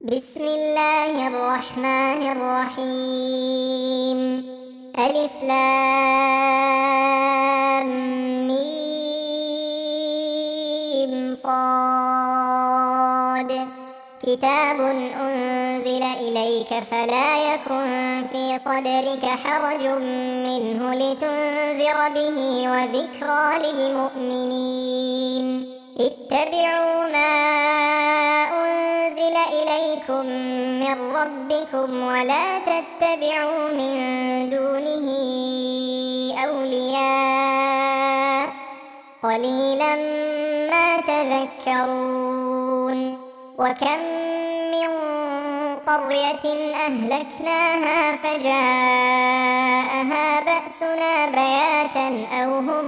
بسم الله الرحمن الرحيم. ألف لام ميم صاد. كتاب أنزل إليك فلا يكن في صدرك حرج منه لتنذر به وذكرى للمؤمنين. اتبعوا ما أنزل إليكم من ربكم ولا تتبعوا من دونه أولياء قليلا ما تذكرون. وكم من قرية أهلكناها فجاءها بأسنا بياتا أو هم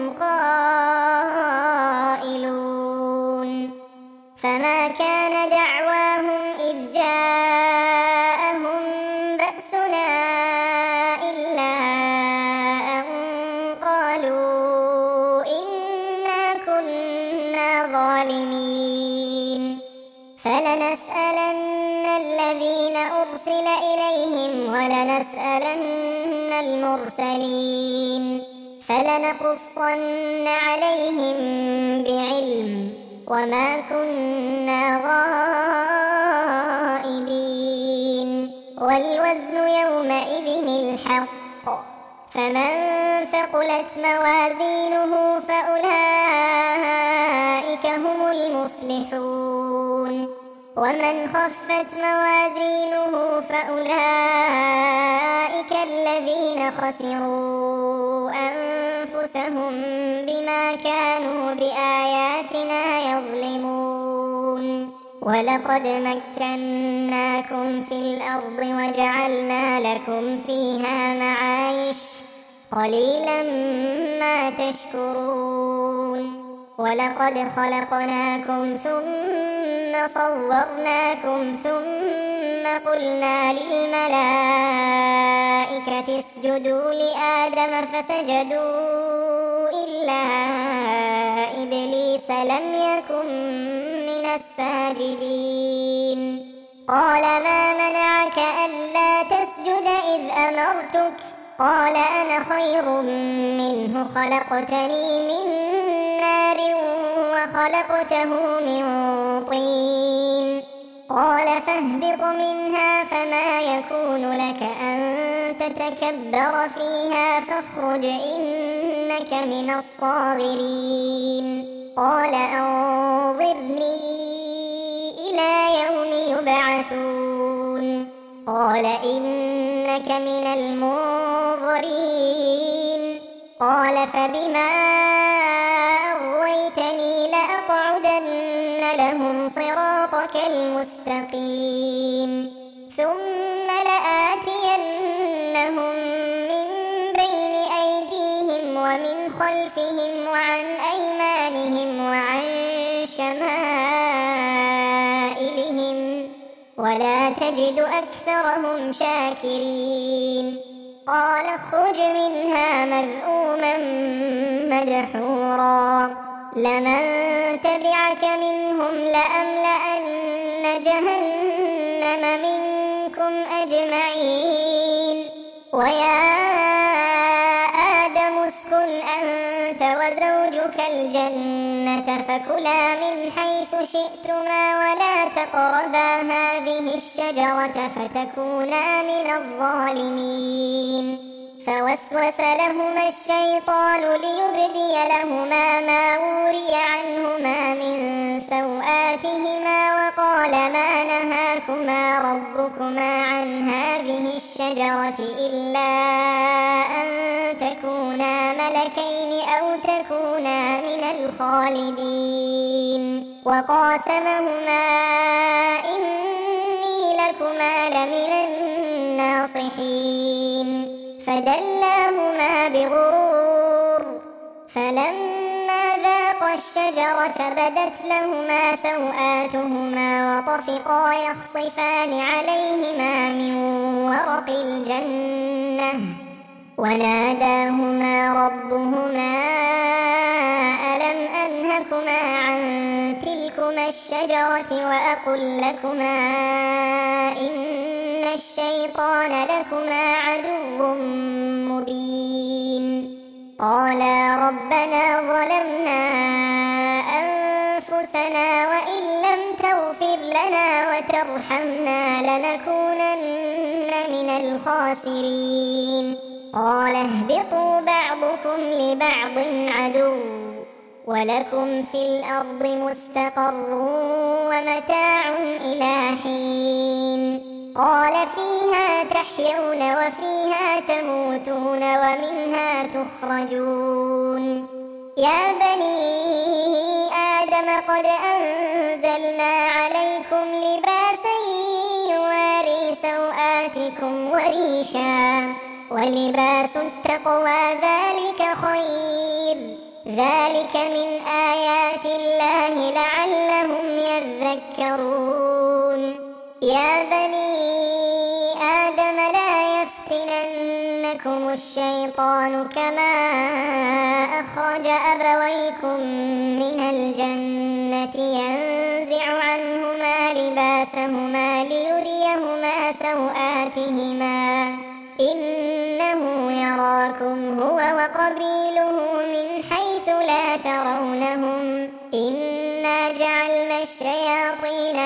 قائلون. فما كان دعواهم إذ جاءهم بأسنا إلا أن قالوا إنا كنا ظالمين. فلنسألن الذين أرسل إليهم ولنسألن المرسلين. فلنقصن عليهم بعلم وما كنا غائبين. والوزن يومئذ الحق. فمن ثقلت موازينه فأولئك هم المفلحون. ومن خفت موازينه فأولئك الذين خسروا أنفسهم بما كانوا بآياتنا يظلمون. ولقد مكناكم في الأرض وجعلنا لكم فيها معايش قليلا ما تشكرون. ولقد خلقناكم ثم صورناكم ثم قلنا للملائكة اسجدوا لآدم فسجدوا إلا إبليس لم يكن من الساجدين. قال ما منعك ألا تسجد إذ أمرتك؟ قال أنا خير منه خلقتني من نار وخلقته من طين. قال فاهبط منها فما يكون لك أن تتكبر فيها فاخرج إنك من الصاغرين. قال أنظرني إلى يوم يبعثون. قال إنك من المنظرين. قال فبما أغويتني لأقعدن لهم صراطك المستقيم ثم لآتينهم من بين أيديهم ومن خلفهم وعن أيمانهم وعن شمائلهم ولا تجد أكثرهم شاكرين. قال اخرج منها مذءوما مدحورا لمن تبعك منهم لأملأن جهنم منكم أجمعين. ويا آدم اسكن أنت وزوجك الجنة فكلا من حيث شئتما ولا تقربا هذه الشجرة فتكونا من الظالمين. فوسوس لهما الشيطان ليبدي لهما ما وري عنهما من سوآتهما وقال ما نهاكما ربكما عن هذه الشجرة إلا أن تكونا ملكين أو تكونا من الخالدين. وقاسمهما إني لكما لمن الناصحين. فدلاهما بغرور فلما ذاقا الشجرة بدت لهما سوآتهما وطفقا يخصفان عليهما من ورق الجنة وناداهما ربهما ألم أنهكما عن تلكما الشجرة وأقل لكما الشيطان لكما عدو مبين قالا ربنا ظلمنا أنفسنا وإن لم تغفر لنا وترحمنا لنكونن من الخاسرين قال اهبطوا بعضكم لبعض عدو ولكم في الأرض مستقر ومتاع إلى حين قال فيها تحيون وفيها تموتون ومنها تخرجون يا بني آدم قد أنزلنا عليكم لباسا يواري سوآتكم وريشا ولباس التقوى ذلك خير ذلك من آيات الله لعلهم يذكرون يا بني آدم لا يفتننكم الشيطان كما أخرج أبويكم من الجنة ينزع عنهما لباسهما ليريهما سوآتهما إنه يراكم هو وقبيله من حيث لا ترونهم إنا جعلنا الشياطين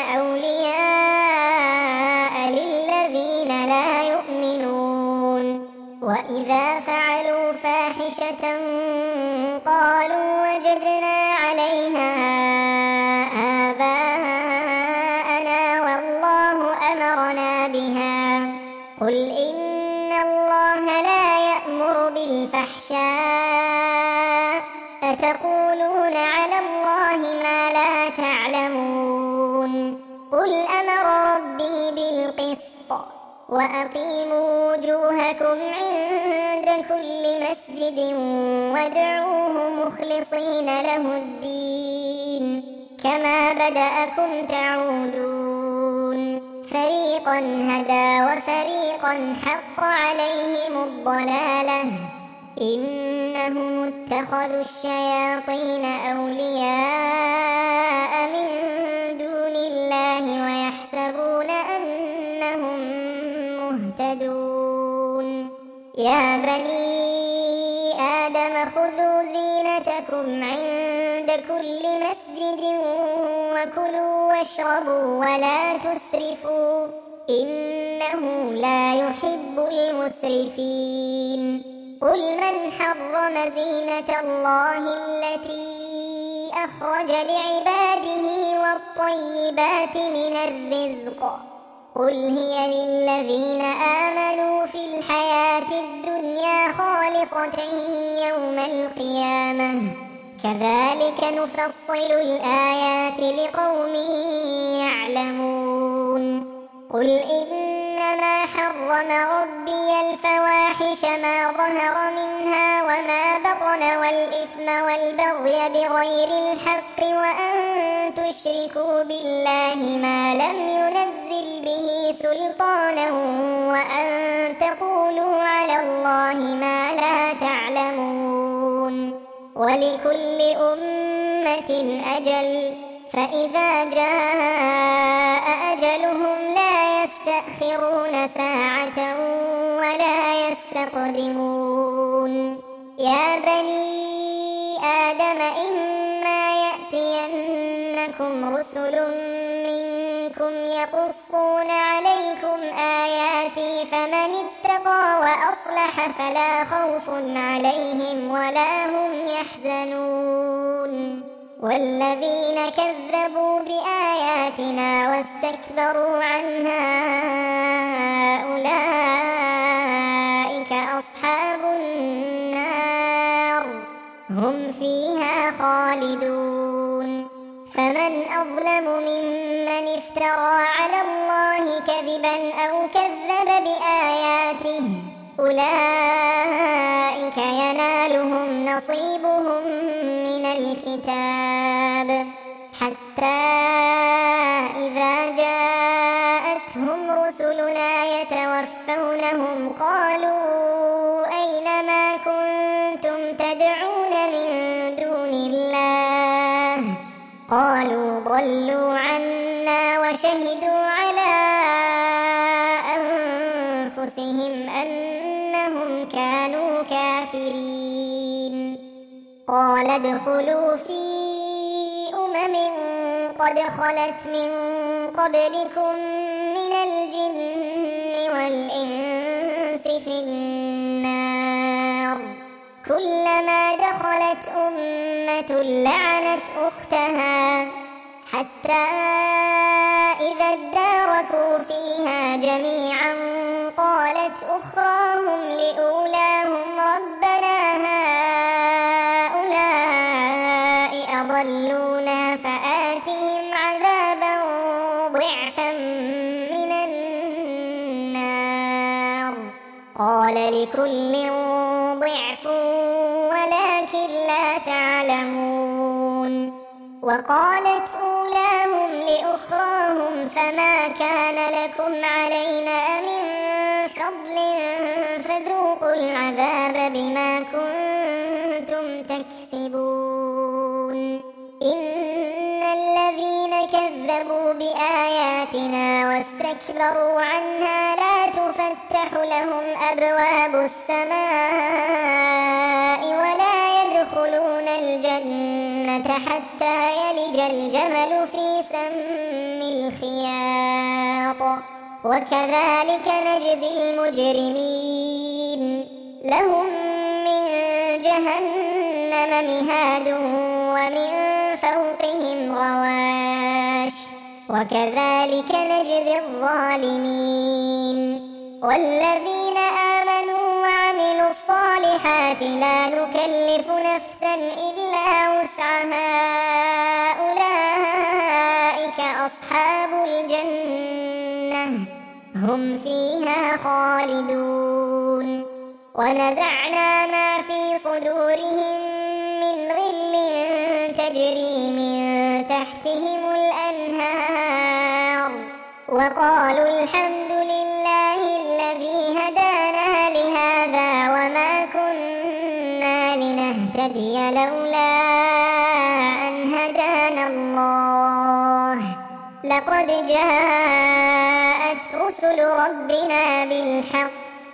أولياء للذين لا يؤمنون وإذا فعلوا فاحشة قالوا وجدنا عليها آباءنا والله أمرنا بها قل إن الله لا يأمر بالفحشاء أتقولون على الله ما لا تعلمون قل أمر ربي بالقسط وأقيموا وجوهكم عند كل مسجد وادعوه مخلصين له الدين كما بدأكم تعودون فريقا هدى وفريقا حق عليهم الضلالة إنهم اتخذوا الشياطين أولياء من دون الله ويحسبون أنهم مهتدون يا بني آدم خذوا زينتكم عند كل مسجد وكلوا واشربوا ولا تسرفوا إنه لا يحب المسرفين قل من حرم زينة الله التي أخرج لعباده والطيبات من الرزق قل هي للذين آمنوا في الحياة الدنيا خالصة يوم القيامة كذلك نفصل الآيات لقوم يعلمون قل إنما حرم ربي الفواحش ما ظهر منها وما بطن والإثم والبغي بغير الحق وأن تشركوا بالله ما لم ينزل به سلطانا وأن تقولوا على الله ما لا تعلمون ولكل أمة أجل فإذا جاء أجلهم لا يستأخرون ساعة ولا يستقدمون يا بني آدم إما يأتينكم رسل منكم يقصون عليكم آياتي فمن اتقى وأصلح فلا خوف عليهم ولا هم يحزنون والذين كذبوا بآياتنا واستكبروا عنها أولئك أصحاب النار هم فيها خالدون فمن أظلم ممن افترى على الله كذبا أو كذب بآياته أولئك ينالهم نصيبهم من الكتاب حتى إذا جاءتهم رسلنا يتوفونهم قالوا أين ما كنتم تدعون من دون الله قالوا ضلوا عنا وشهدوا على أنفسهم كانوا كافرين. قال ادخلوا في قد خلت من قبلكم من الجن والإنس في النار، كلما دخلت أمة لعنت أختها حتى إذا اداركوا فيها جميعا قالت أخراهم لأولاهم ربنا هؤلاء أضلونا فآتهم عذابا ضعفا من النار. قال لكل ضعف ولكن لا تعلمون. وقالت أولاهم لأخراهم فما كان لكم علينا من فضل فذوقوا العذاب بما كنتم تكسبون. إن الذين كذبوا بآياتنا واستكبروا عنها لا تفتح لهم أبواب السماء ولا يدخلون الجنة حتى يلج الجمل في سم الخياط، وكذلك نجزي المجرمين. لهم من جهنم مهاد ومن فوقهم غواش، وكذلك نجزي الظالمين. والذين آمنوا وعملوا الصالحات لا نكلف نفسا إلا وسعها أولئك أصحاب الجنة هم فيها خالدون. ونزعنا ما في صدورهم من غل تجري من تحتهم الأنهار وقالوا الحمد لله الذي هدانا لهذا وما كنا لنهتدي لولا أن هدانا الله لقد جاءت رسل ربنا بالحق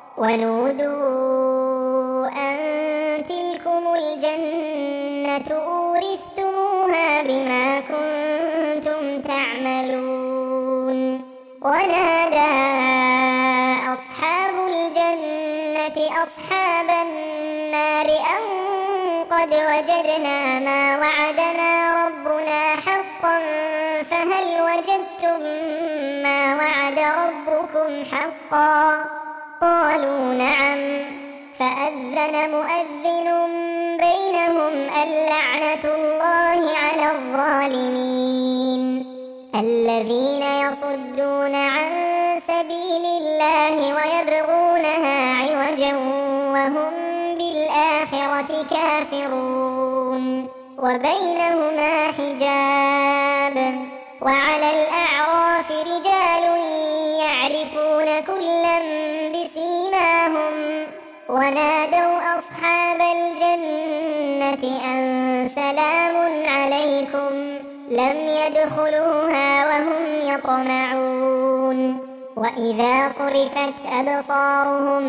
ونودوا أن تلكم الجنة أورثتموها بما كنتم تعملون. ونادى أصحاب الجنة أصحاب النار أن قد وجدنا ما وعدنا ربنا حقا فهل وجدتم ما وعد ربكم حقا؟ قالوا نعم. فأذن مؤذن بينهم اللعنة الله على الظالمين الذين يصدون عن سبيل الله ويبغونها عوجا وهم بالآخرة كافرون. وبينهما حجاب. وعلى الأعراف رجال يعرفون كلا بسيماهم ونادوا أصحاب الجنة أن سلام عليكم لم يدخلوها وهم يطمعون. وإذا صرفت أبصارهم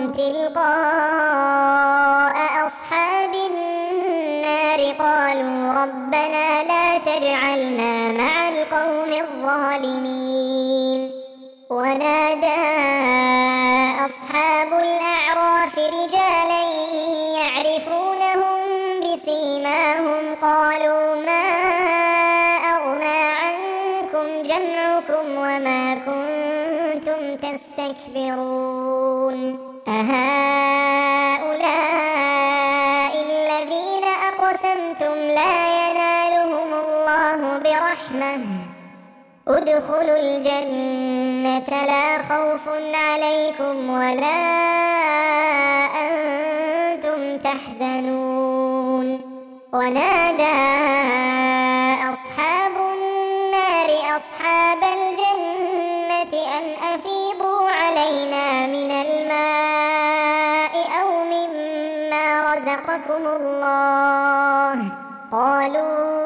تلقاء أصحاب النار قالوا ربنا لا تجعلنا مع القوم الظالمين. ونادى أصحاب الأعراف رجالا يعرفونهم بسيماهم قالوا ما أغنى عنكم جمعكم وما كنتم تستكبرون أهؤلاء الذين أقسمتم لا ينالهم الله برحمة ادخلوا الجنة لا خوف عليكم ولا أنتم تحزنون. ونادى أصحاب النار أصحاب الجنة أن أفيضوا علينا من الماء أو مما رزقكم الله قالوا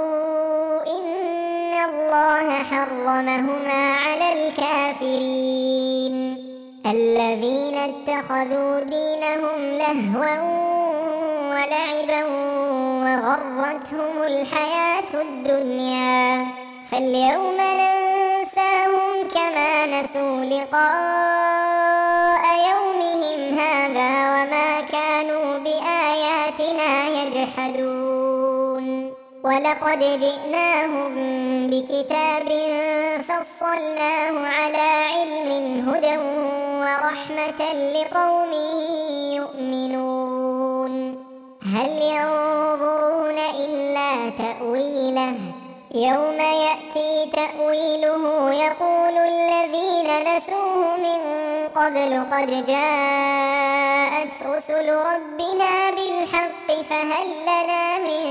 الله حرمهما على الكافرين. الذين اتخذوا دينهم لهوا ولعبا وغرتهم الحياة الدنيا فاليوم ننساهم كما نسوا لقاء يومهم هذا وما كانوا بآياتنا يجحدون ولقد جئناهم بكتاب فصلناه على علم هدى ورحمة لقوم يؤمنون هل ينظرون إلا تأويله يوم يأتي تأويله يقول الذين نسوه من قبل قد جاءت رسل ربنا بالحق فهل لنا من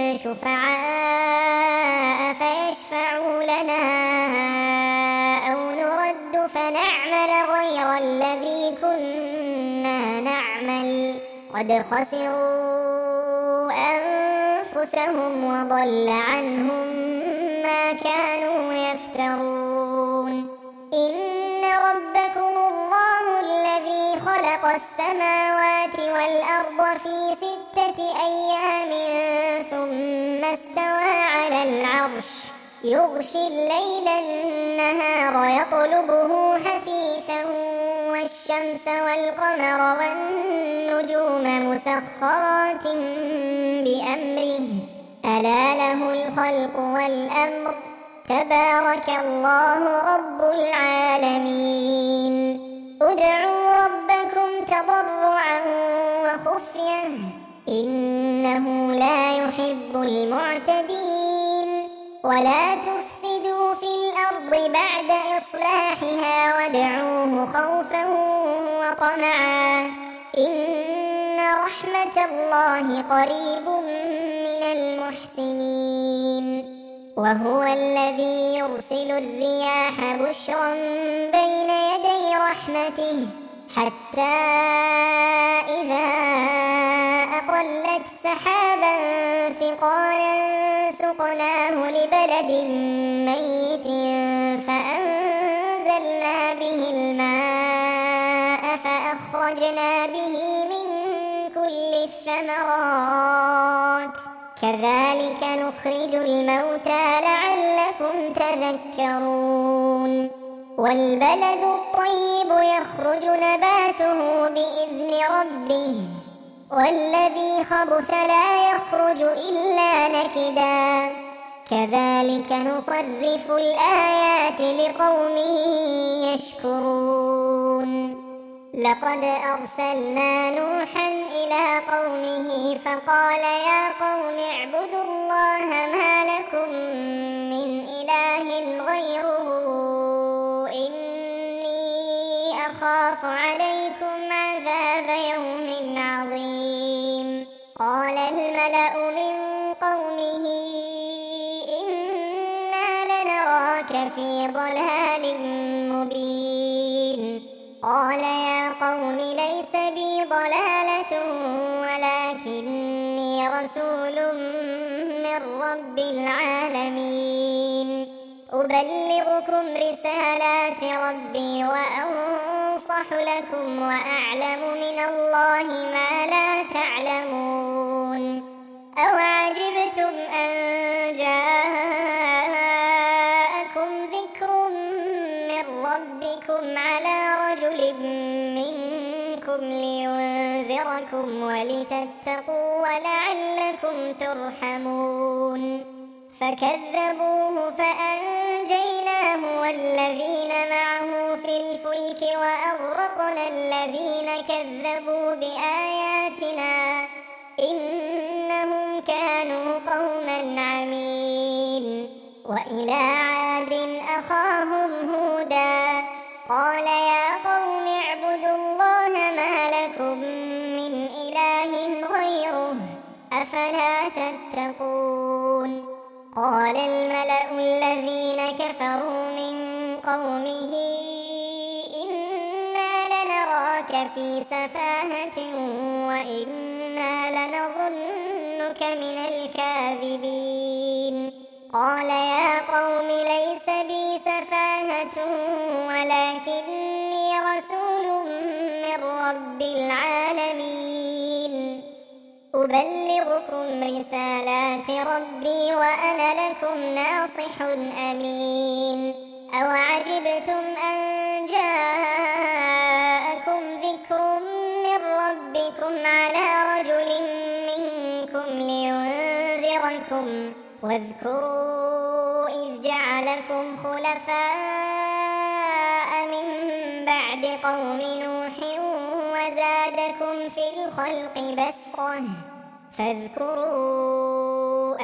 شفعاء فيشفعوا لنا أو نرد فنعمل غير الذي كنا نعمل قد خسروا أنفسهم وضل عنهم ما كانوا يفترون إن ربكم الله الذي خلق السماوات والأرض في 6 أيام ثم استوى على العرش يغشي الليل النهار يطلبه حثيثا والشمس والقمر والنجوم مسخرات بأمره ألا له الخلق والأمر تبارك الله رب العالمين ادعوا ربكم تضرعا وخفية إنه لا يحب المعتدين ولا تفسدوا في الأرض بعد إصلاحها وادعوه خوفا وطمعا إن رحمة الله قريب من المحسنين وهو الذي يرسل الرياح بشرا بين يدي رحمته حتى إذا أقلت سحابا ثقالا سقناه لبلد ميت فأنزلنا به الماء فأخرجنا به من كل الثمرات كذلك نخرج الموتى لعلكم تذكرون والبلد الطيب يخرج نباته بإذن ربه والذي خبث لا يخرج إلا نكدا كذلك نصرف الآيات لقوم يشكرون لقد أرسلنا نوحا إلى قومه فقال يا قوم اعبدوا الله ما لكم من إله غيره إني أخاف عليكم عذاب يوم عظيم قال الملأ من قومه إنا لنراك في ضلال مبين قال يا قوم ليس بي ضلالة ولكني رسول من رب العالمين أبلغكم رسالات ربي وأنصح لكم وأعلم من الله ما لا تعلمون أوعجبتم أن جاءكم ذكر من ربكم على رجل منكم لينذركم ولتتقوا ولعلكم ترحمون فكذبوه فأنجيناه والذين معه في الفلك وأغرقنا الذين كذبوا بآياتنا إنهم كانوا قوما عمين وإلى عاد أخاهم هودا قال يا قوم اعبدوا الله ما لكم من إله غيره أفلا تتقون قال الملأ الذين كفروا من قومه إنا لنراك في سفاهة وإنا لنظنك من الكاذبين قال يا قوم ليس بي سفاهة ولكني رسول أبلغكم رسالات ربي وأنا لكم ناصح أمين أوعجبتم أن جاءكم ذكر من ربكم على رجل منكم لينذركم واذكروا إذ جعلكم خلفاء من بعد قوم نوح وزادكم في الخلق بسطة فاذكروا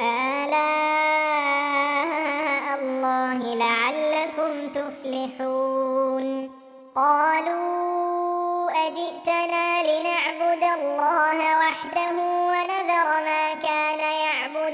آلاء الله لعلكم تفلحون قالوا أجئتنا لنعبد الله وحده ونذر ما كان يعبد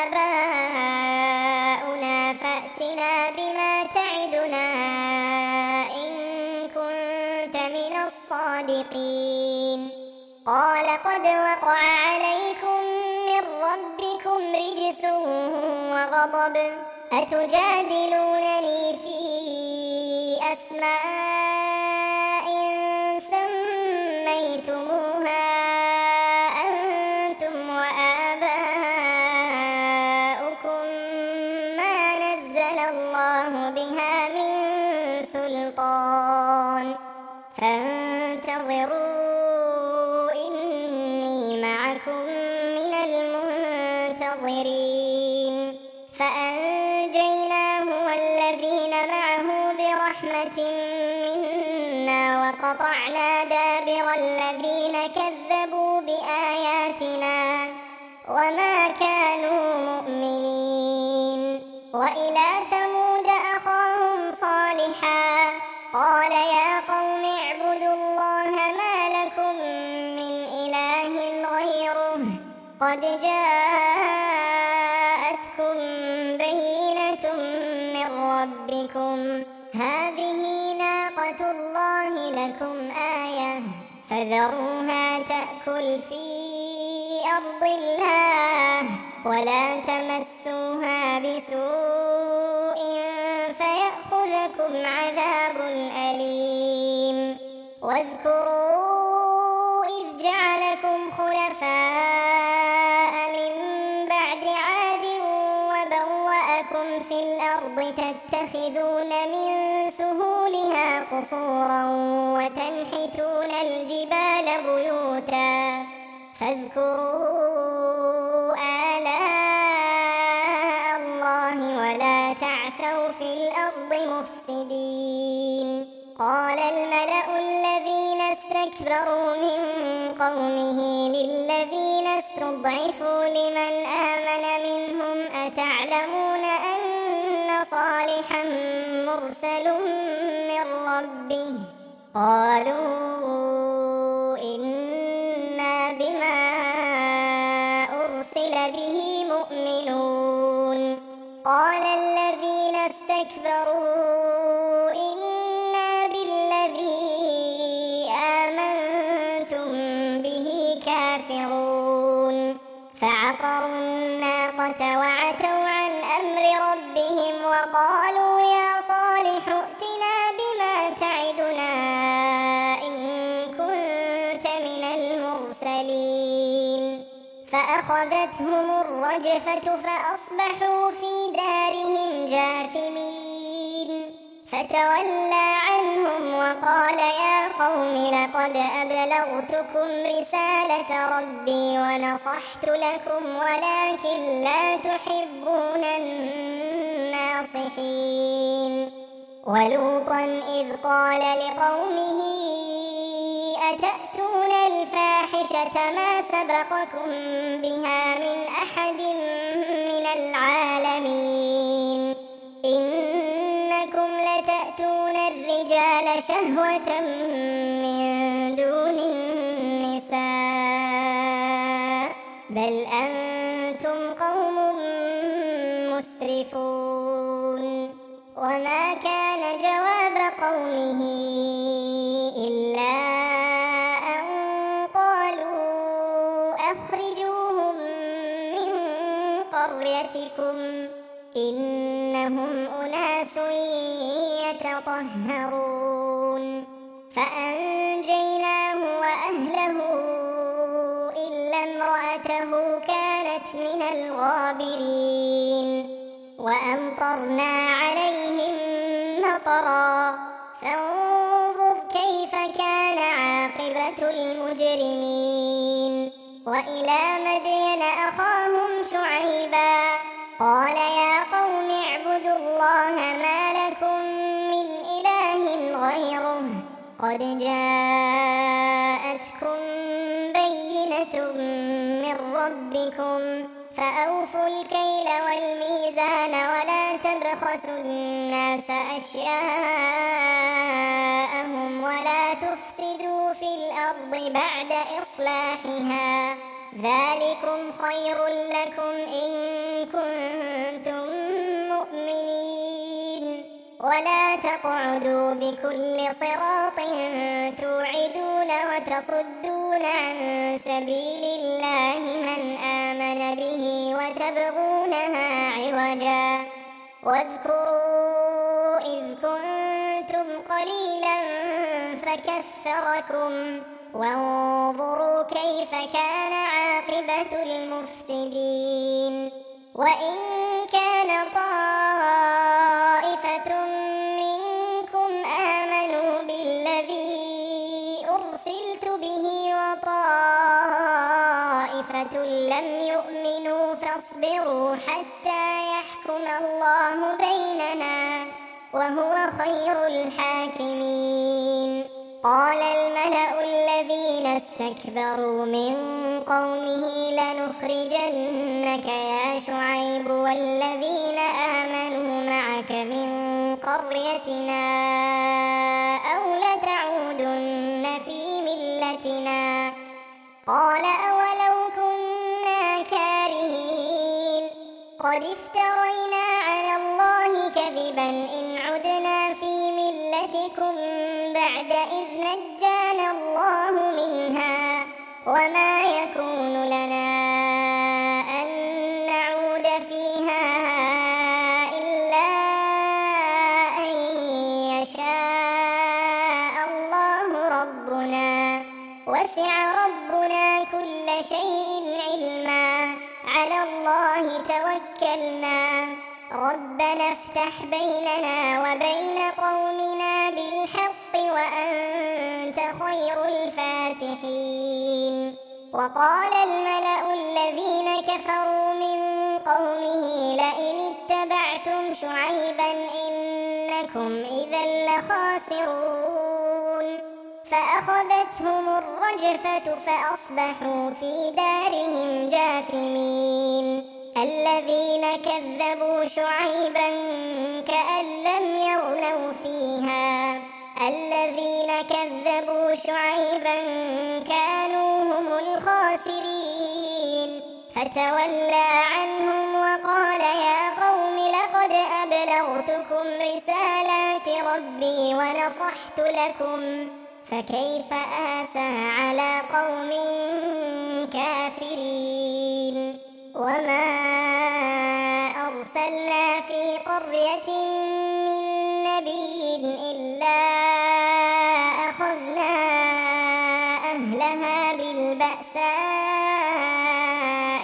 آباؤنا فأتنا بما تعدنا إن كنت من الصادقين قال قد وقع عليكم من ربكم رجس وغضب أتجادلونني في أسماء سميتموها أنتم وآباؤكم ما نزل الله بها من سلطان فانتظروا إني معكم من المنتظرين فأنجيناه والذين معه برحمة منا وقطعنا دابر الذين كذبوا بآياتنا وما كانوا مؤمنين وإلى ثمود أخاهم صالحا قال يا قوم اعبدوا الله ما لكم من إله غيره قد جاءتكم بينة من ربكم هذه ناقة الله لكم آية فذروها تأكل في أرض الله ولا تمسوها بسوء فيأخذكم عذاب أليم واذكروا إذ جعلكم خلفاء من بعد عاد وبوأكم في الأرض تتخذون من سهولها قصورا وتنحتون الجبال بيوتا فاذكروا آلاء الله ولا تعثوا في الأرض مفسدين قال الملأ الذين استكبروا من قومه للذين استضعفوا لمن آمن منهم أتعلمون أن صالحا مرسل من ربه قالوا إنا بما أرسل به مؤمنون قال الذين استكبروا إنا بالذي آمنتم به كافرون فعقروا الناقة وعتوا عن أمر ربهم وقالوا يا صالح ائتنا بما تعدنا إن كنت من المرسلين فأخذتهم الرجفة فأصبحوا في دارهم جاثمين فتولى عنهم وقال يا قوم لقد أبلغتكم رسالة ربي ونصحت لكم ولكن لا تحبون الناصحين ولوطا إذ قال لقومه أتأتون الفاحشة ما سبقكم بها من أحد من العالمين إنكم لتأتون الرجال شهوة من دون النساء بل أنتم قوم مسرفون وما كان جواب قومه إلا أن قالوا أخرجوهم من قريتكم إنهم أناس يتطهرون فأنجيناه وأهله إلا امرأته نفسه كانت من الغابرين وأمطرنا عليهم مطرا فانظر كيف كان عاقبة المجرمين وإلى مدين أخاهم شعيبا قال يا قوم اعبدوا الله ما لكم من إله غيره قد جاءتكم بينة من ربكم فأوفوا الكيل والميزان ولا تبخسوا الناس أشياءهم ولا تفسدوا في الأرض بعد إصلاحها ذلكم خير لكم إن كنتم مؤمنين ولا تقعدوا بكل صراط توعدون وتصدون عن سبيل الله من آمن به وتبغونها عوجا واذكروا إذ كنتم قليلا فكثركم وانظروا كيف كان عاقبة المفسدين وإن كان طائفة منكم آمنوا بالذي أرسلت به وطائفة لم يؤمنوا فاصبروا حتى يحكم الله بيننا وهو خير الحاكمين قال الملأ الذين استكبروا من قومه لنخرجنك يا شعيب والذين آمنوا معك من قريتنا أو لتعودن في ملتنا قال أولو كنا كارهين قد افترينا على الله كذبا إن عدنا في ملتكم بعد إذ نجانا الله منها وما يكون لنا أن نعود فيها إلا أن يشاء الله ربنا وسع ربنا كل شيء علما على الله توكلنا ربنا افتح بيننا وبين قومنا بالحق وأنت خير الفاتحين وقال الملأ الذين كفروا من قومه لئن اتبعتم شعيبا إنكم إذا لخاسرون فأخذتهم الرجفة فأصبحوا في دارهم جاثمين الذين كذبوا شعيبا كأن لم يغنوا فيها الذين كذبوا شعيبا كانوا هم الخاسرين فتولى عنهم وقال يا قوم لقد أبلغتكم رسالات ربي ونصحت لكم فكيف آسى على قوم كافرين وما أرسلنا في قرية من نبي إلا أخذنا أهلها بالبأساء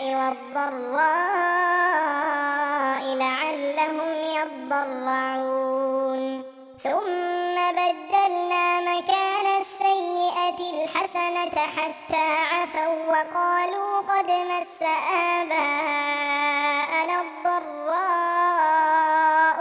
والضراء لعلهم يضرعون ثم بدلنا مكان السيئة الحسنة حتى عفوا وقالوا قد مس آباءنا الضراء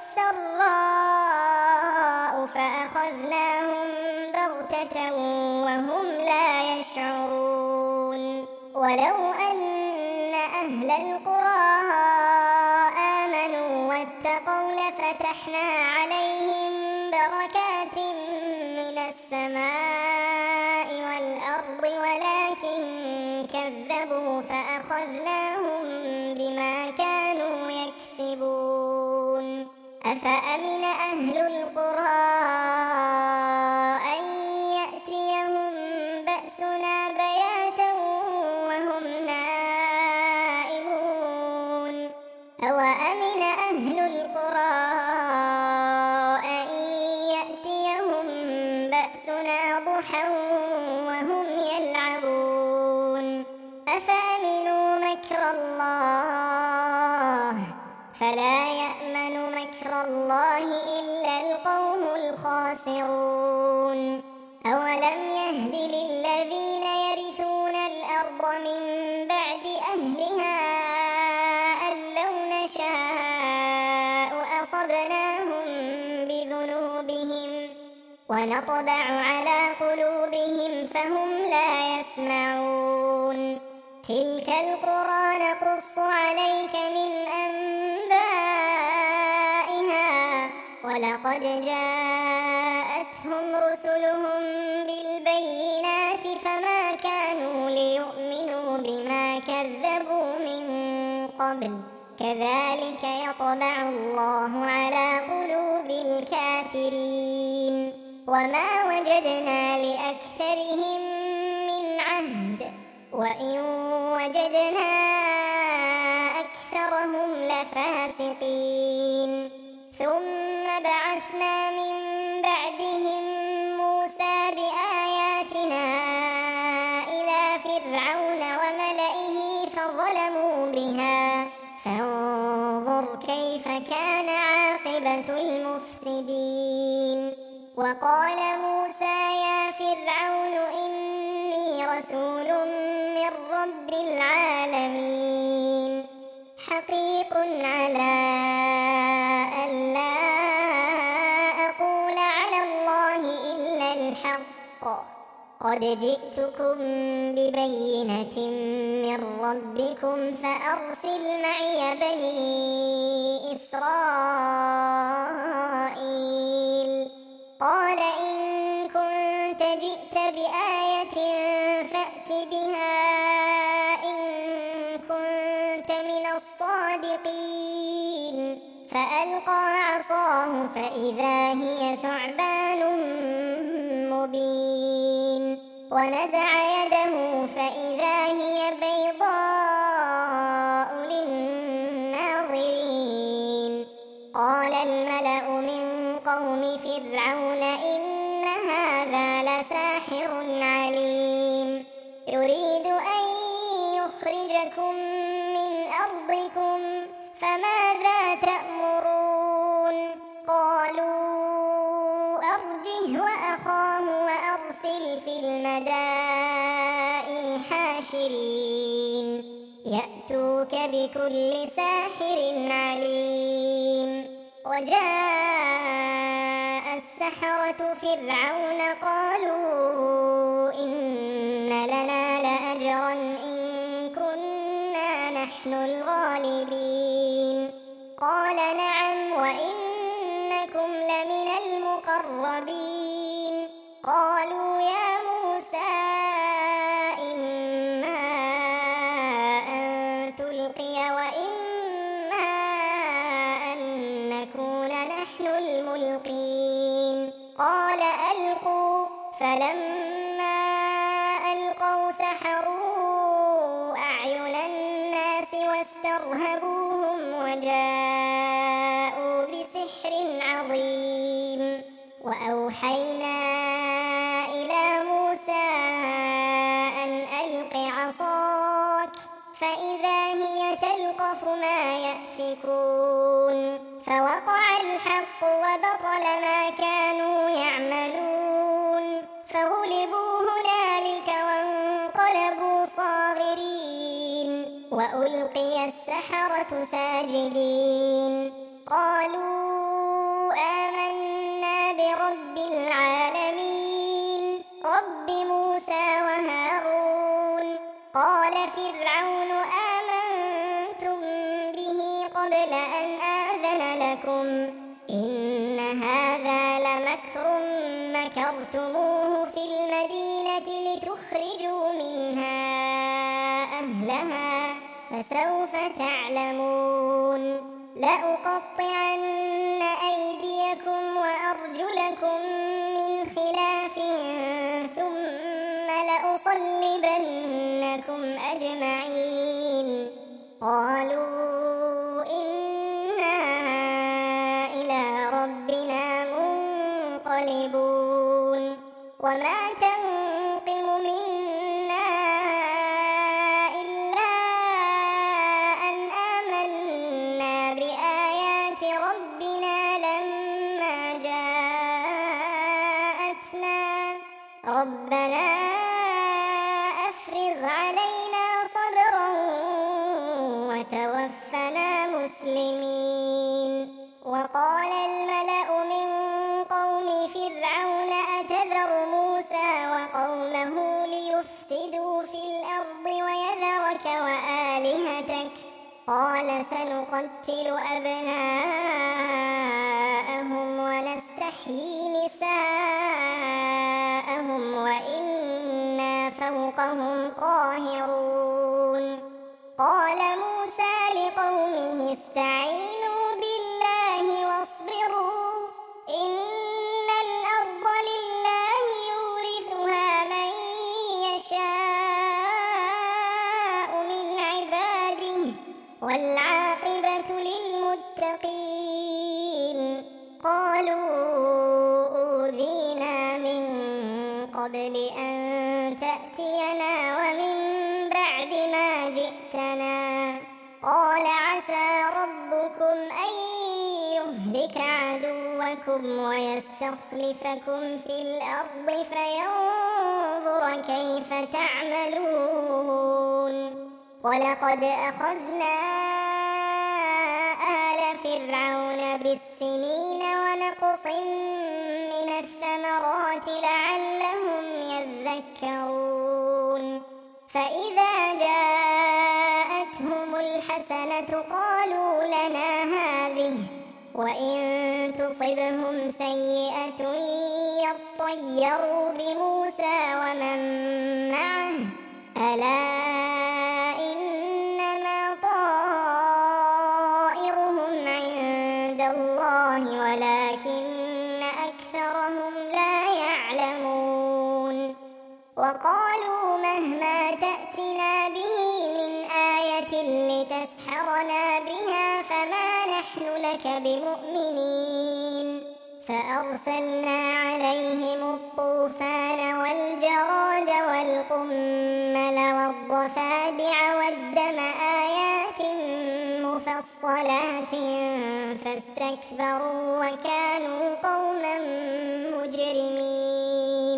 والسراء فأخذناهم بغتة وهم لا يشعرون ولو أن أهل القرى آمنوا واتقوا لفتحنا عليهم بركات من السماء والأرض ولكن كذبوا فأخذناهم بما كانوا يكسبون أفأمن أهل القرى أن يأتيهم بأسنا بياتا وهم نائمون أوأمن أهل القرى أن يأتيهم بأسنا ضحى وهم يلعبون أفأمنوا يبصرون أولم يهد للذين يرثون الأرض من بعد أهلها أن لو نشاء أصبناهم بذنوبهم ونطبع على قلوبهم فهم لا يسمعون تلك القرى نقص عليك من أنبائها ولقد جاءتهم رسلهم بالبينات فما كانوا ليؤمنوا بما كذبوا من قبل كذلك يطبع الله على قلوب الكافرين وما وجدنا لأكثرهم من عهد وإن وجدنا أكثرهم لفاسقين ثم بعثنا من بعدهم موسى بآياتنا إلى فرعون وملئه فظلموا بها فانظر كيف كان عاقبة المفسدين وقال موسى يا فرعون إني رسول من رب العالمين حقيق على ألا أقول على الله إلا الحق قد جئتكم ببينة من ربكم فأرسل معي بني إسرائيل قال إن كنت جئت بآية فأت بها إن كنت من الصادقين فألقى عصاه فإذا هي ثعبان مبين ونزع يده فإذا هي بيضاء للناظرين قال الملأ من قوم فرعون إن هذا لساحر عليم يريد أن يخرجكم من أرضكم فماذا تأمرون قالوا أرجه وأخاه وأرسل في المدائن حاشرين يأتوك بكل ساحر عليم وجاء السحرة فرعون قالوا إن لنا لأجرا إن كنا نحن الغالبين قال نعم وإنكم لمن المقربين قالوا يا موسى إما أن تلقي وإما أن نكون نحن الملقين قال ألقوا فلما ألقوا سحروا أعين الناس واسترهبوهم وجاءوا بسحر عظيم وأوحينا إلى موسى أن ألق عصاك فإذا هي تلقف ما يأفكون فوقع الحق وبطل ما كانوا يعملون فغلبوا هنالك وانقلبوا صاغرين وألقي السحرة ساجدين قالوا آمنا برب العالمين رب موسى وهارون قال فرعون آمنتم به قبل أن آذن لكم إن هذا لمكر مكرتموه في المدينة لتخرجوا منها أهلها فسوف تعلمون لأقطعن أيديكم وأرجلكم من خلاف ثم لأصلبنكم أجمعين قالوا إنا إلى ربنا منقلبون وما تنقم منا إلا أن آمنا بآيات ربنا لما جاءتنا ربنا أفرغ علينا صبرا وتوفنا مسلمين. وقال الملأ من قوم فرعون أتذر موسى وقومه ليفسدوا في الأرض ويذرك وآلهتك قال سنقتل أبناءهم ونستحيي نساءهم وإنا فوقهم قاهرون. قال موسى لقومه استعينوا بالله واصبروا إن الأرض لله يورثها من يشاء من عباده والعاقبة للمتقين. قالوا أوذينا من قبل أن تأتينا ومن بعد ما جئتنا قال عسى ربكم أن يهلك عدوكم ويستخلفكم في الأرض فينظر كيف تعملون. ولقد أخذنا آل فرعون بالسنين ونقص من الثمرات لعلهم يذكرون. فإذا جاءتهم الحسنة قالوا لنا هذه وإن تصبهم سيئة يطيروا بموسى ومن معه ألا إنما طائرهم عند الله ولكن أكثرهم لا يعلمون. وقالوا مهما تأتنا به من آية لتسحرنا بها فما نحن لك بمؤمنين. فأرسلنا عليهم الطوفان والجراد والقمل والضفادع والدم آيات مفصلات فاستكبروا وكانوا قوما مجرمين.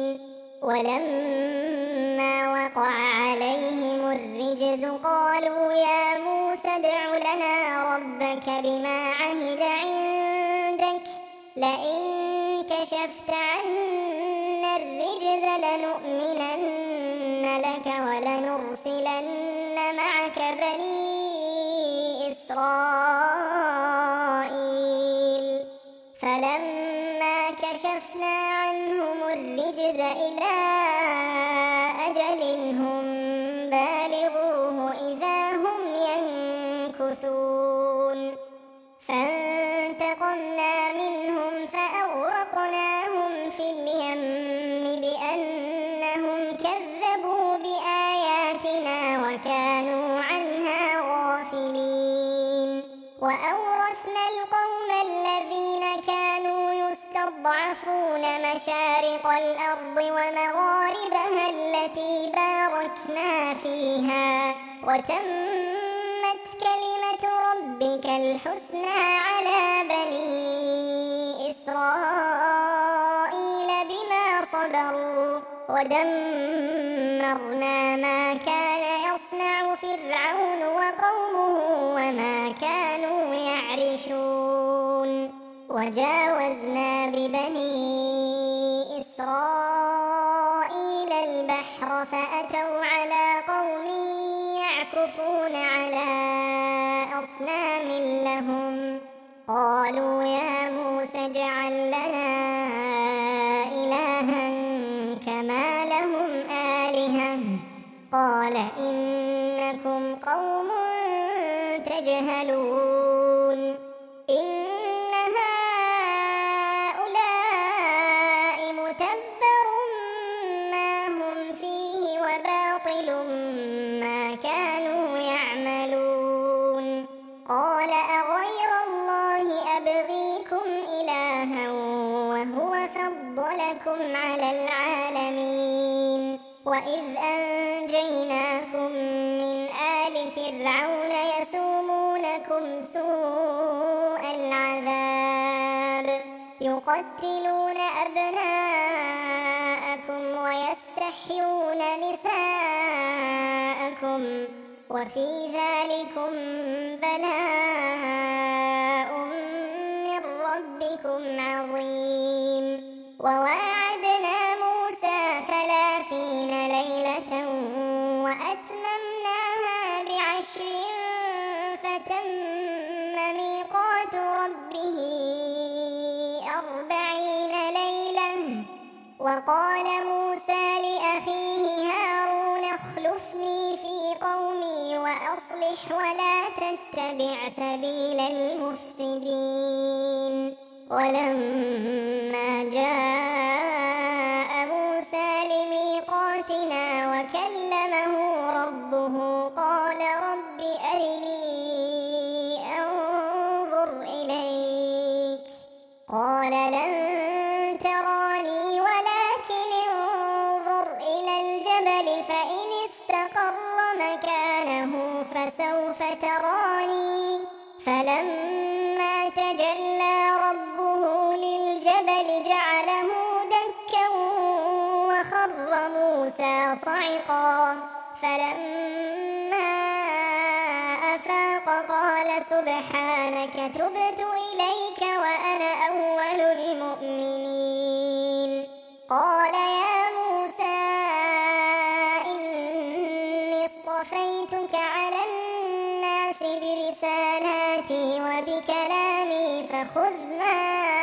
ولما وقع عليهم الرجز قالوا يا موسى ادع لنا ربك بما عهد عندك لئن كشفت عنا الرجز لنؤمنن لك ولنرسلن معك بني إسرائيل. فلما كشفنا عنهم الرجز إلى أجل هم بالغوه إذا هم ينكثون. فانتقمنا منهم فأغرقناهم في اليم بأنهم كذبوا بآياتنا وكانوا عنها غافلين. وأورثنا القوم الذين كانوا يستضعفون مشارق الأرض ومغاربها التي باركنا فيها وتمت كلمة ربك الحسنى على بني إسرائيل بما صبروا ودمرنا ما كان يصنع فرعون وقومه وما كانوا يعرشون. وجاوزنا ببني إسرائيل البحر فأتوا على قوم يعكفون على أصنام لهم قالوا يا موسى اجعل لنا إلها كما لهم آلهة قال إنكم قوم تجهلون. إن هؤلاء متبر ما هم فيه وباطل ما كانوا يعملون. قال أغير الله أبغيكم إلها وهو فضلكم على العالمين. وإذ أنجيناكم من آل فرعون يسومونكم سوء العذاب يقتلون أبناءكم ويذبحون تستحيون نساءكم وفي ذلكم بلاء من ربكم عظيم وواعدنا موسى 30 ليلة وأتممناها ب10 فتم ميقات ربه 40 ليلة وقال موسى لأخيه هارون اخلفني في قومي وأصلح ولا تتبع سبيل المفسدين ولما جاء موسى لميقاتنا وكلمه ربه قال رب أرني أنظر إليك قال لن تراني ولكن انظر إلى الجبل فإن استقر مكانه فسوف تراني فلما تجلى ربه للجبل جعله دكا وخر موسى صعقا فلما أفاق قال سبحانك تبت إليك وأنا أول المؤمنين قال يا موسى إني اصطفيتك على الناس برسالاتي وبكلامي فخذ ما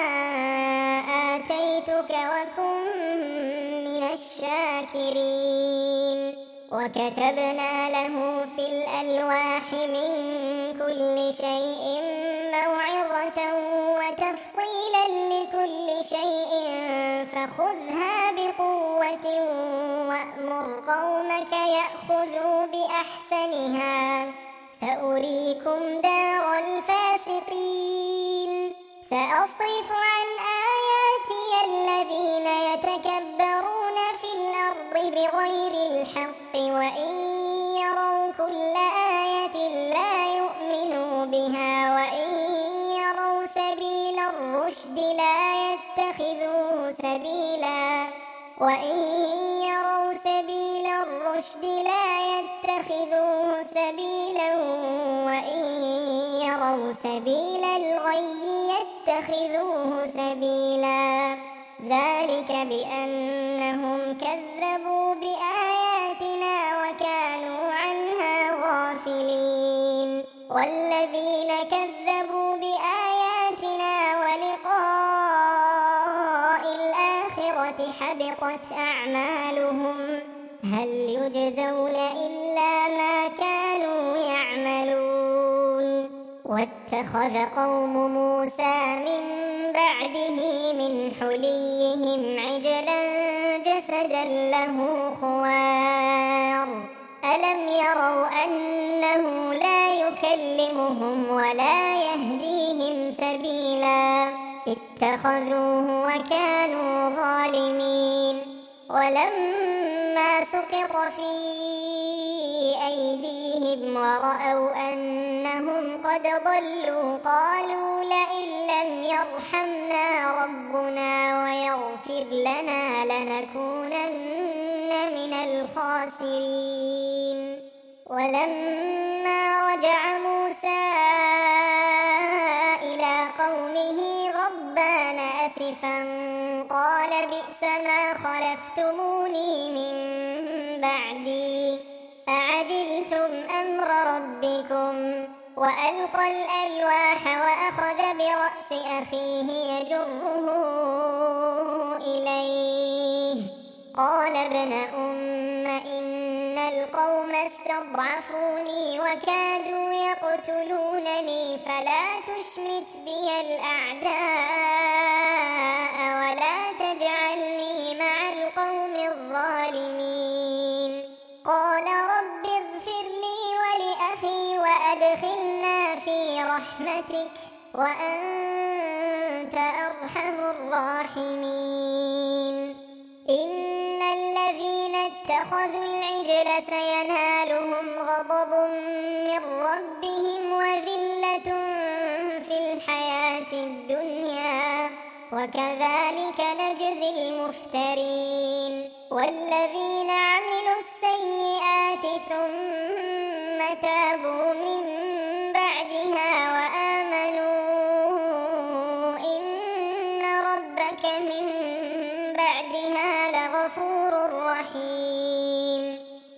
آتيتك وكن من الشاكرين وكتبنا له في الألواح من كل شيء موعظة وتفصيلا لكل شيء فخذها بقوة وأمر قومك يأخذوا بأحسنها سأريكم دار الفاسقين سأصرف عن آياتي الذين يتكبرون في الأرض بغير الحق وإن يروا كل آية لا يؤمنوا بها وإن يروا سبيل الرشد لا يتخذوه سبيلا وإن يروا سبيل الرشد لا يتخذوه سبيلا وإن يروا سبيل الغي يتخذوه سبيلا ذلك بأنهم كذبوا بآياتنا وكانوا عنها غافلين والذين كذبوا بآياتنا ولقاء الآخرة حبطت أعمالهم هل يجزون إلا ما كانوا يعملون واتخذ قوم موسى من بعده من حليهم عجلا جسدا له خوار ألم يروا أنه لا يكلمهم ولا يهديهم سبيلا اتخذوه وكانوا ظالمين ولما سقط في أيديهم ورأوا أنهم قد ضلوا قالوا لئن لم يرحمنا ربنا ويغفر لنا لنكونن من الخاسرين ولما رجع موسى إلى قومه غضبان أسفا قال بئس ما خلفتموني من بعدي أعجلتم أمر ربكم وألقى الألواح وأخذ برأس أخيه يجره إليه قال ابن أم إن القوم استضعفوني وكادوا يقتلونني فلا تشمت بي الأعداء ولا تجعلني مع القوم الظالمين قال رب اغفر لي ولأخي وأدخلنا في رحمتك وأنت أرحم الراحمين إن الذين اتخذوا العجل سينالهم غضب من ربهم وذلة في الحياة الدنيا وكذلك نجزي المفترين والذين غفور رحيم.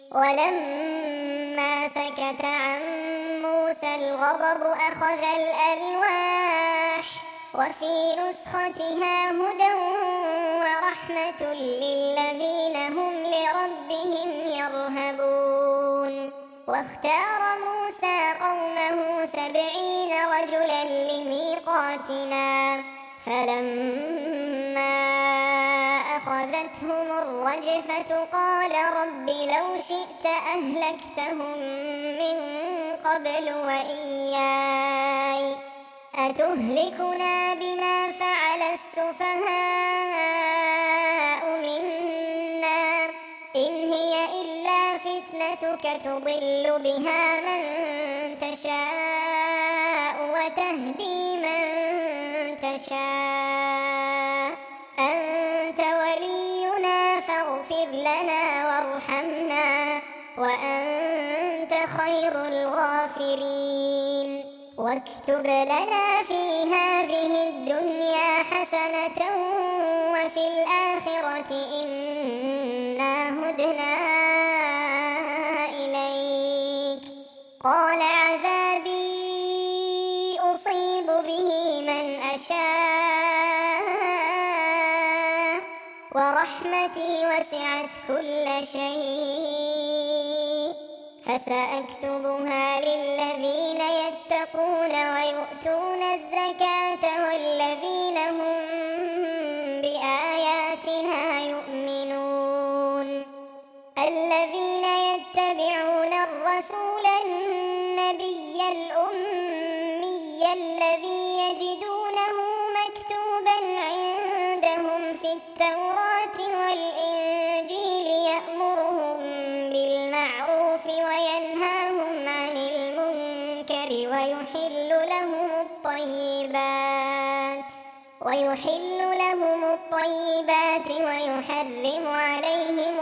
ولما سكت عن موسى الغضب أخذ الألواح وفي نسختها هدى ورحمة للذين هم لربهم يرهبون. واختار موسى قومه 70 رجلا لميقاتنا فلما أخذتهم الرجفة قال رب لو شئت أهلكتهم من قبل وإياي أتهلكنا بما فعل السفهاء منا إن هي إلا فتنتك تضل بها من تشاء وتهدي من تشاء أنت ولينا فاغفر لنا وارحمنا وأنت خير الغافرين. واكتب لنا في هذه الدنيا حسنة وفي الآخرة إنا هدنا إليك. قال عذابي أصيب به من أشاء ورحمتي وسعت كل شيء فسأكتبها للذين يتقون ويؤتون الزكاة والذين هم بآياتنا يؤمنون. الذين يتبعون الرسول النبي الأمي الذي يجدونه مكتوبا عندهم في التوراة والإنجيل يأمرهم بالمعروف وينهاهم عن المنكر ويحل لهم الطيبات ويحرم عليهم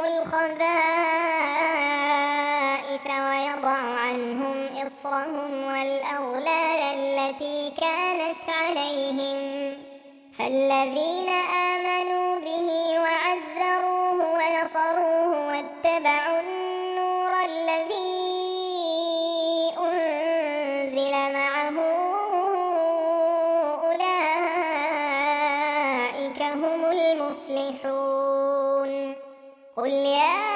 الخبائث ويضع عنهم إصرهم والأغلال التي كانت عليهم. فالذين آمنوا به وعزروه ونصروه واتبعوا النور الذي أنزل معه أولئك هم المفلحون. قل يا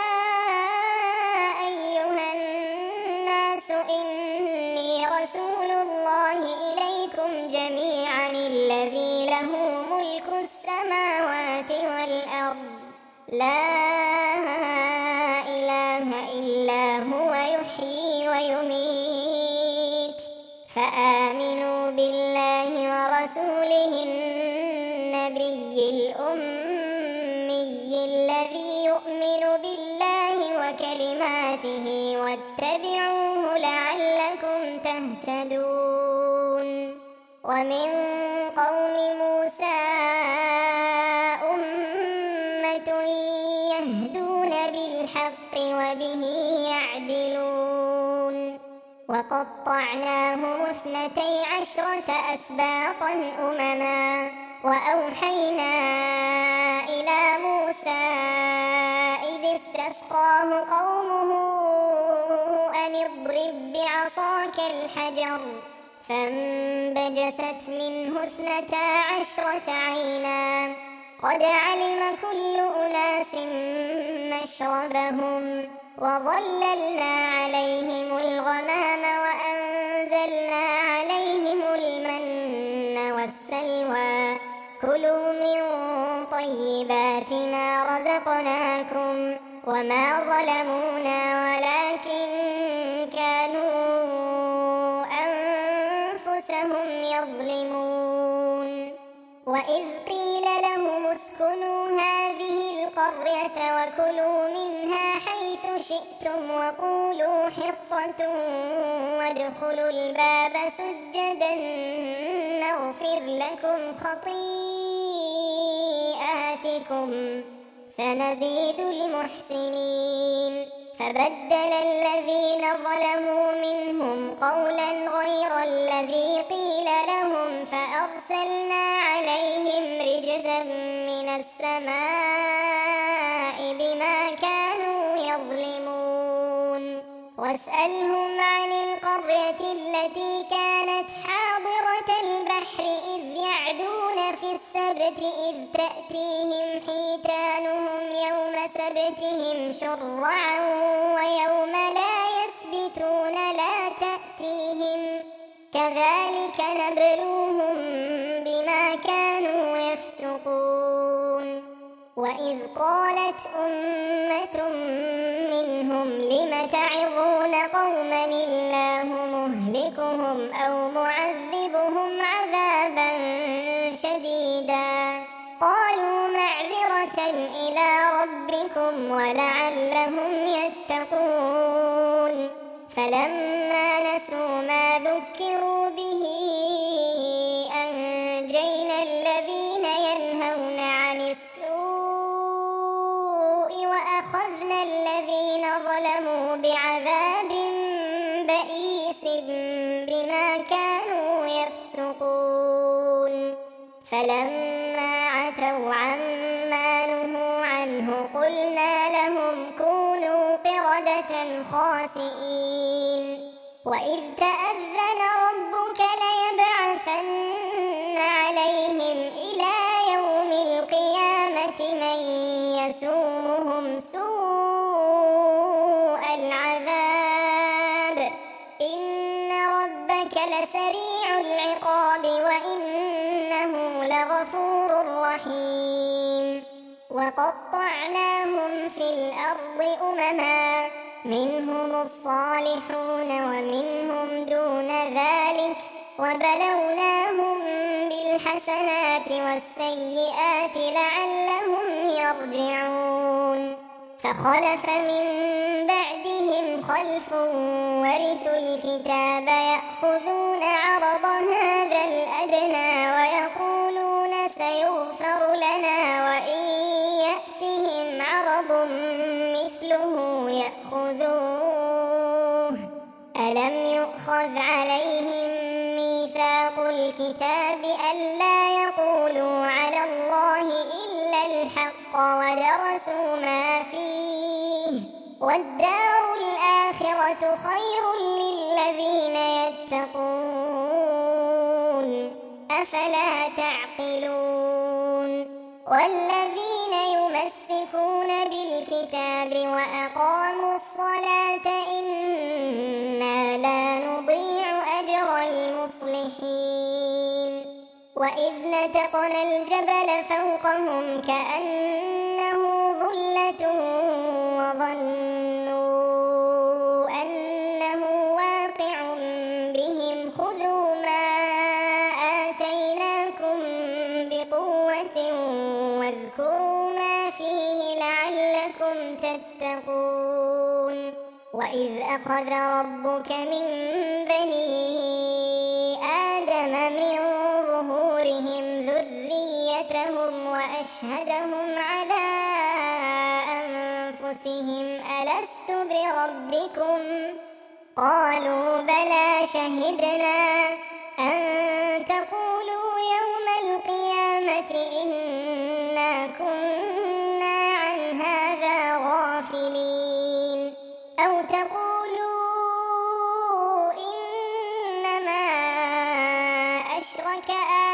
أيها الناس إني رسول الله إليكم جميعا الذي له ملك السماوات والأرض لا إله إلا هو يحيي ويميت فآمنوا بالله ورسوله النبي الأمي الذي يؤمن بالله وكلماته واتبعوه لعلكم تهتدون. ومن قوم موسى أمة يهدون بالحق وبه يعدلون. وقطعناهم 12 أسباطا أمما وأوحينا إلى موسى إذ استسقاه قومه أن اضرب بعصاك الحجر فانبجست منه 12 عينا قد علم كل أناس مشربهم وظللنا عليهم الغمام وأنزلنا عليهم المن والسلوى كلوا من طيبات ما رزقناكم وما ظلمونا ولكن كانوا أنفسهم يظلمون. وإذ قيل لهم اسكنوا هذه القرية وكلوا منها حيث شئتم وقولوا حطة وادخلوا الباب سجدا نغفر لكم خطيئاتكم سنزيد المحسنين. فبدل الذين ظلموا منهم قولا غير الذي قيل لهم فأرسلنا عليهم رجزا من السماء واسألهم عن القرية التي كانت حاضرة البحر إذ يعدون في السبت إذ تأتيهم حيتانهم يوم سبتهم شرعا ويوم لا يسبتون لا تأتيهم كذلك نبلوهم بما كانوا يفسقون وإذ قالت أمة منهم لم تعظون قوما الله مهلكهم أو معذبهم عذابا شديدا قالوا معذرة إلى ربكم ولعلهم يتقون فلما نسوا ما ذكروا به أنجينا الذين ينهون عن السوء وأخذنا الذين ظلموا بعذاب بئيس بما كانوا يفسقون فلما عتوا عما نهوا عنه قلنا لهم كونوا قردة خاسئين وإذ تأذن ربك ليبعثن عليهم إلى يوم القيامة من يسومهم سوء العذاب إن ربك لسريع العقاب وإنه لغفور رحيم وقطعناهم في الأرض أمما منهم الصالحون ومنهم دون ذلك وبلوناهم بالحسنات والسيئات لعلهم يرجعون فخلف من بعدهم خلف ورثوا الكتاب يأخذون عرض هذا الأدنى ويقولون سيغفر لنا وإن يأتهم عرض مثله يأخذوه ألم يؤخذ عليهم ميثاق الكتاب ألا يقولوا على الله إلا الحق ودرسوا ما فيه والدار الآخرة خير للذين يتقون أفلا تعقلون والذين يمسكون بالكتاب وأقاموا الصلاة إنا لا نضيع أجر المصلحين وإذ نتقنا الجبل فوقهم كأنه ظلة وظنوا أنه واقع بهم خذوا ما آتيناكم بقوة واذكروا ما فيه لعلكم تتقون وإذ أخذ ربك من بني آدم من ظهورهم ذريتهم وأشهدهم على أنفسهم ألست بربكم قالوا بلى شهدنا أن تقولوا يوم القيامة إنا كنا عن هذا غافلين أو تقولوا إنما أشرك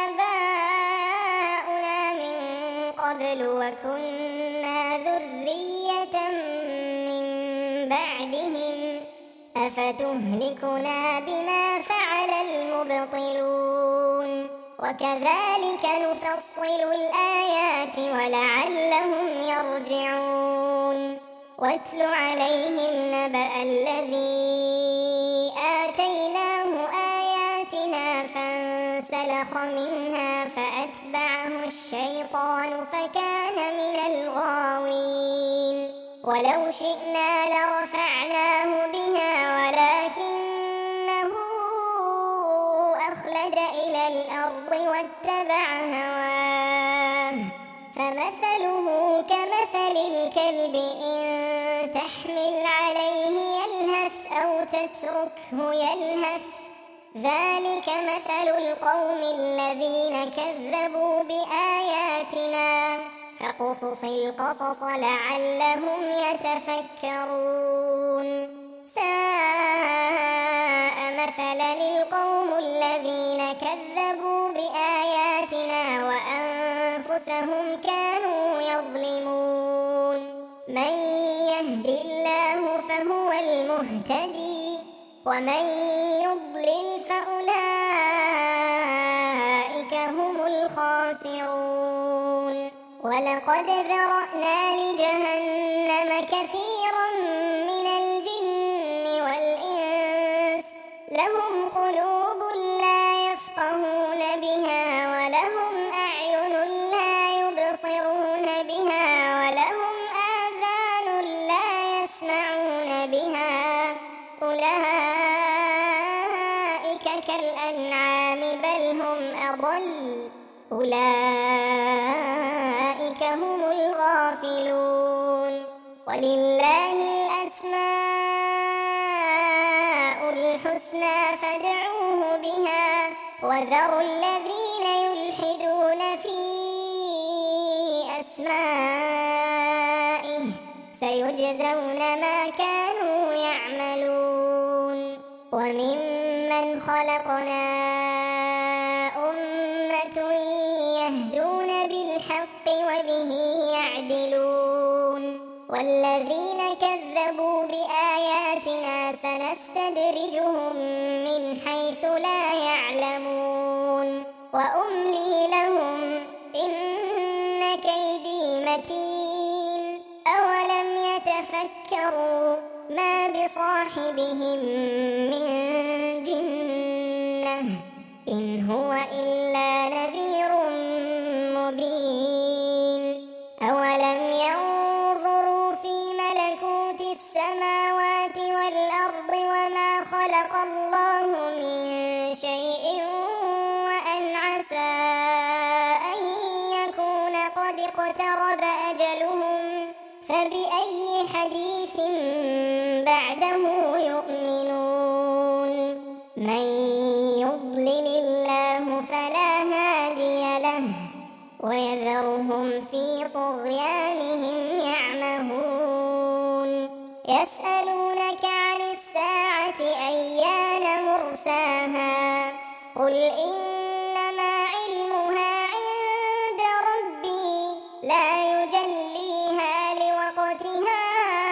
آباؤنا من قبل وكنا ذرية من بعدهم أفتهلكنا بما فعل المبطلون وكذلك نفصل الآيات ولعلهم يرجعون واتل عليهم نبأ الذي آتيناه آياتنا فانسلخ منها فأتبعه الشيطان فكان من الغاوين ولو شئنا لرفعناه بها ولكنه أخلد إلى الأرض واتبع هواه فمثله كمثل الكلب إن تحمل عليه يلهث أو تتركه يلهث ذلك مثل القوم الذين كذبوا بآياتنا فاقصص القصص لعلهم يتفكرون ساء مثلا القوم الذين كذبوا بآياتنا وأنفسهم كانوا يظلمون من يهد الله فهو المهتدي ومن يضلل فأولئك هم الخاسرون ولقد ذرأنا لجهنم كثيرا من الجن والإنس لهم قلوب لا يفقهون بها ولهم أعين لا يبصرون بها ولهم آذان لا يسمعون بها أولئك كالأنعام بل هم أضل أولئك هم الغافلون ولله الأسماء الحسنى فادعوه بها وذروا الذين يلحدون في أسمائه سيجزون ما كانوا يعملون وممن خلقنا أمة يهدون بالحق وبه يعدلون والذين كذبوا بآياتنا سنستدرجهم من حيث لا يعلمون وأملي لهم إن كيدي متين أولم يتفكروا ما بصاحبهم من جنة إن هو إلا نذير مبين أولم ينظروا في ملكوت السماوات والأرض وما خلق الله من شيء وأن عسى أن يكون قد اقترب أجلهم فبأي حديث بعده يؤمنون من يضلل الله فلا هادي له ويذرهم في طغيانهم يعمهون يسألونك عن الساعة أيان مرساها قل إنما علمها عند ربي لا يجليها لوقتها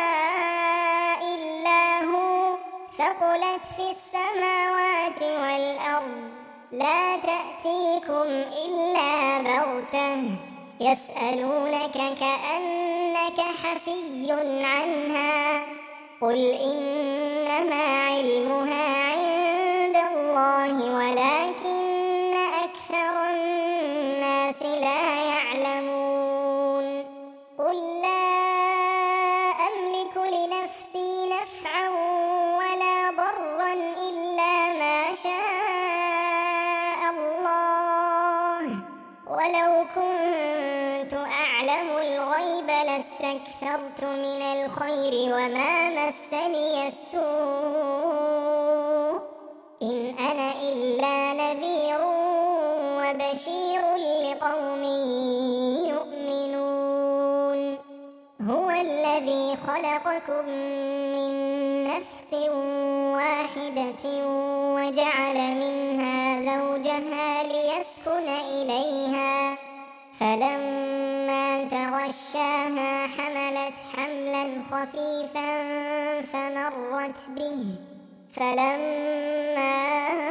إلا هو ثقلت في السماوات والأرض لا تأتيكم إلا بغتة يسألونك كأنك حفي عنها قل إنما علمها عند الله ولكن أكثر الناس لا يعلمون قل لا أملك لنفسي نفعا ولا ضرا إلا ما شاء الله ولو كنت أعلم الغيب لاستكثرت من الخير وما مسني السوء إن أنا إلا نذير وبشير لقوم يؤمنون هو الذي خلقكم من نفس واحدة وجعل منها زوجها ليسكن إليها فلما تغشاها حملت حملا خفيفا فمرت به فلما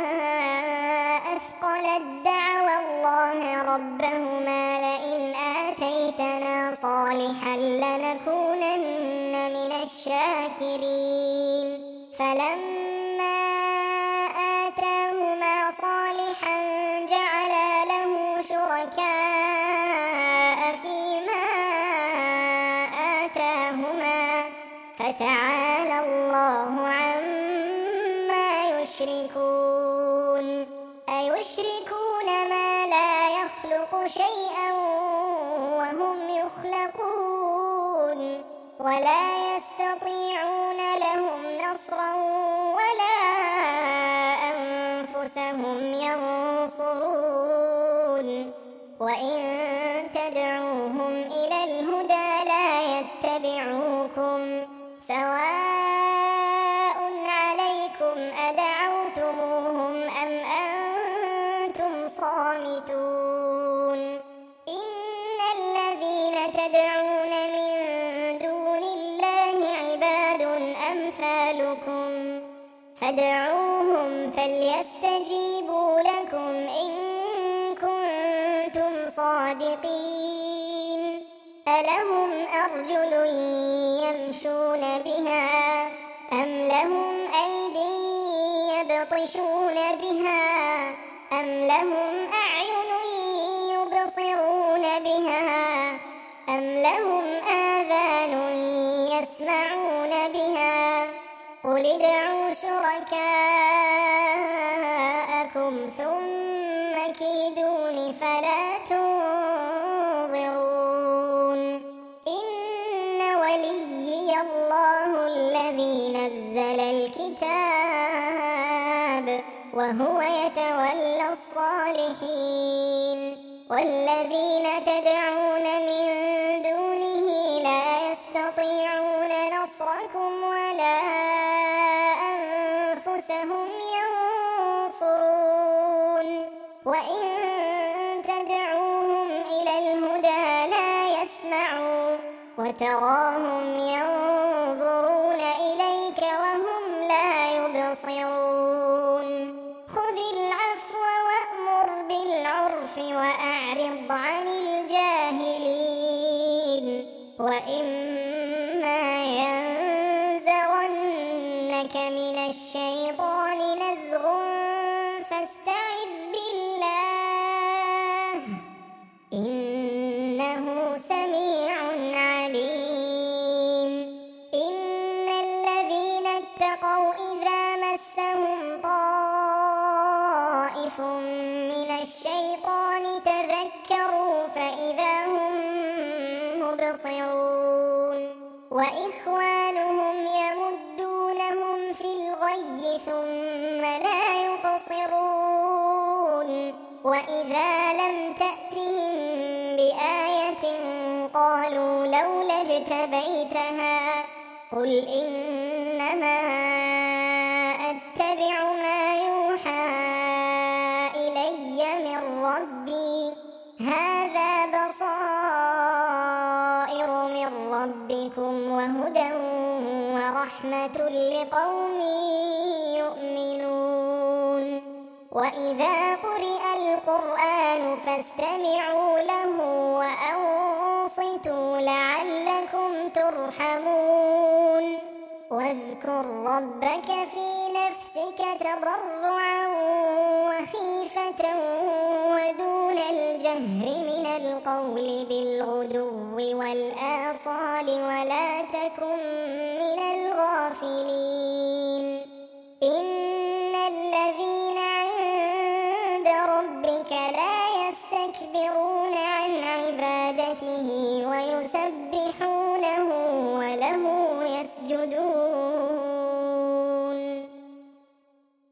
أثقلت دعوا الله ربهما لئن آتيتنا صالحا لنكونن من الشاكرين فلما آتاهما صالحا جعلا له شركاء فيما آتاهما فتعالى الله عما يشركون أيشركون ما لا يخلق شيئا وهم يخلقون ولا يستطيعون لهم نصرا ولا أنفسهم ينصرون وإن تدعوهم إلى الهدى لا يتبعوكم سواء فادعوهم فليستجيبوا لكم إن كنتم صادقين ألهم أرجل يمشون بها أم لهم أيدي يبطشون بها أم لهم أعين يبصرون بها أم لهم آذان يسمعون بها قل ادعوا شركاءكم ثم كيدون فلا تنظرون إن وليي الله الذي نزل الكتاب وهو يتولى الصالحين والذين تدعون من دونه لا يستطيعون نصركم ولا أنفسهم ينصرون وإن تدعوهم إلى الهدى لا يسمعوا وتراهم ينظرون إليك وهم لا يبصرون خذ العفو وأمر بالعرف وأعرض عن الجاهلين وإما ينزغنك من الشيطان نزغ فاستعذ بالله إنه سميع عليم إن الذين اتقوا إذا مسهم طائف من الشيطان تذكروا فإذا هم مبصرون وإخوانهم يمدونهم في الغي ثم لا يقصرون وإذا لم تأتهم بآية قالوا لولا اجتبيتها قل إنما أتبع ما يوحى إلي من ربي هذا بصائر من ربكم وهدى ورحمة لقوم يؤمنون وإذا قرئ القرآن فاستمعوا له وأنصتوا لعلكم ترحمون واذكر ربك في نفسك تضرعا وخيفة ودون الجهر من القول بالغدو والآصال ولا تكن من الغافلين إن الذين عند ربك لا يستكبرون عن عبادته ويسبحونه وله يسجدون